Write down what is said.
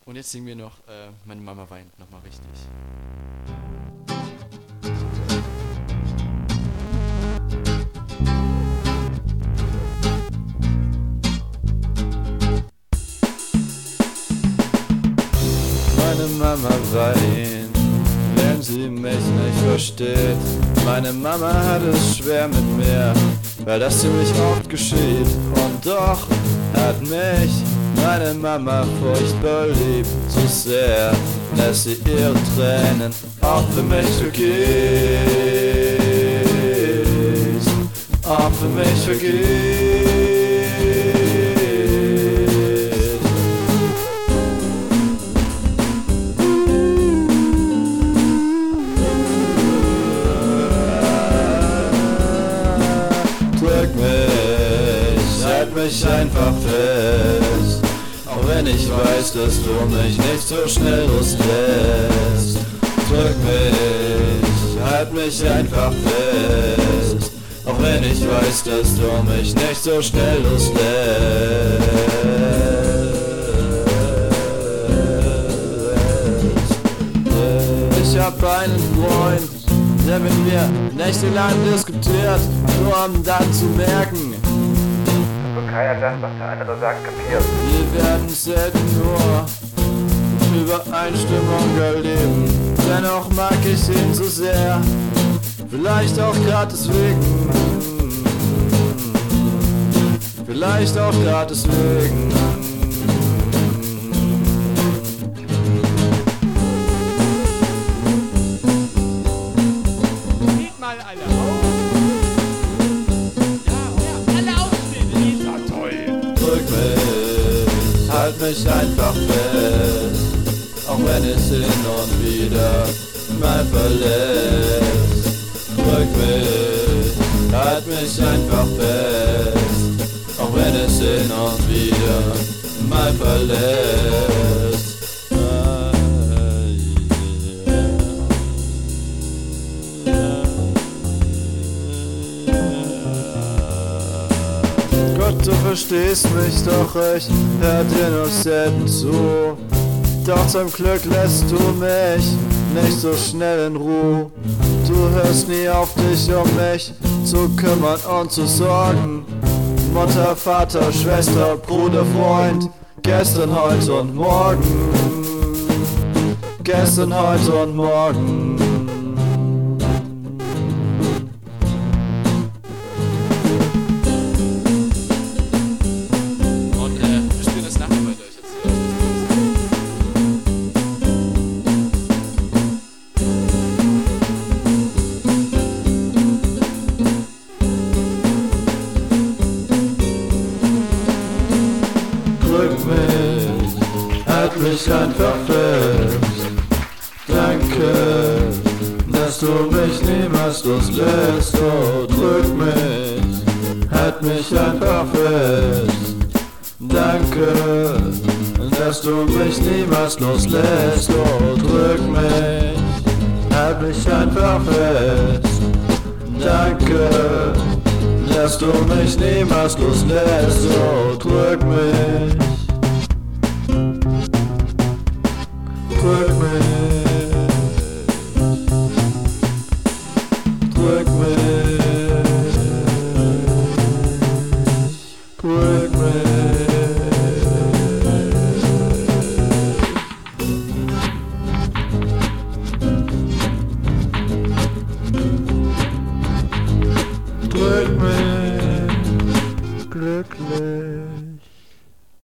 Und jetzt singen wir noch Meine Mama weint nochmal richtig. Meine Mama weint, wenn sie mich nicht versteht. Meine Mama hat es schwer mit mir, weil das ziemlich oft geschieht. Und doch hat mich meine Mama furchtbar lieb, so sehr, dass sie ihre Tränen auch für mich vergießt, auch für mich vergießt. Drück mich, halt mich einfach fest, auch wenn ich weiß, dass du mich nicht so schnell loslässt. Drück mich, halt mich einfach fest, auch wenn ich weiß, dass du mich nicht so schnell loslässt. Ich hab einen Freund, der mit mir nächtelang diskutiert, nur um dann zu merken, und keiner das, was der andere sagt, kapiert. wir werden selten nur Übereinstimmung erleben. Dennoch mag ich ihn so sehr, vielleicht auch grad deswegen, vielleicht auch grad deswegen. Geht mal alle auf. Ja, alle aufstehen. Ja, toll. Drück mich, halt mich einfach fest, auch wenn es hin und wieder mal verlässt. Drück mich, halt mich einfach fest, auch wenn es hin und wieder mal verlässt. Gott, du verstehst mich, doch ich hör dir nur selten zu. Doch zum Glück lässt du mich nicht so schnell in Ruhe. Du hörst nie auf, dich um mich zu kümmern und zu sorgen. Mutter, Vater, Schwester, Bruder, Freund, gestern, heute und morgen. Gestern, heute und morgen. Und wir spielen das nachher bei euch jetzt. Drück mich, halt mich einfach fest. Danke, dass du mich niemals loslässt. Oh, drück mich, halt mich einfach fest. Danke, dass du mich niemals loslässt. Oh, drück mich, halt mich einfach fest. Danke, dass du mich niemals loslässt. Oh, drück mich, drück mich, drück mich, drück mich. Drück mich, glücklich.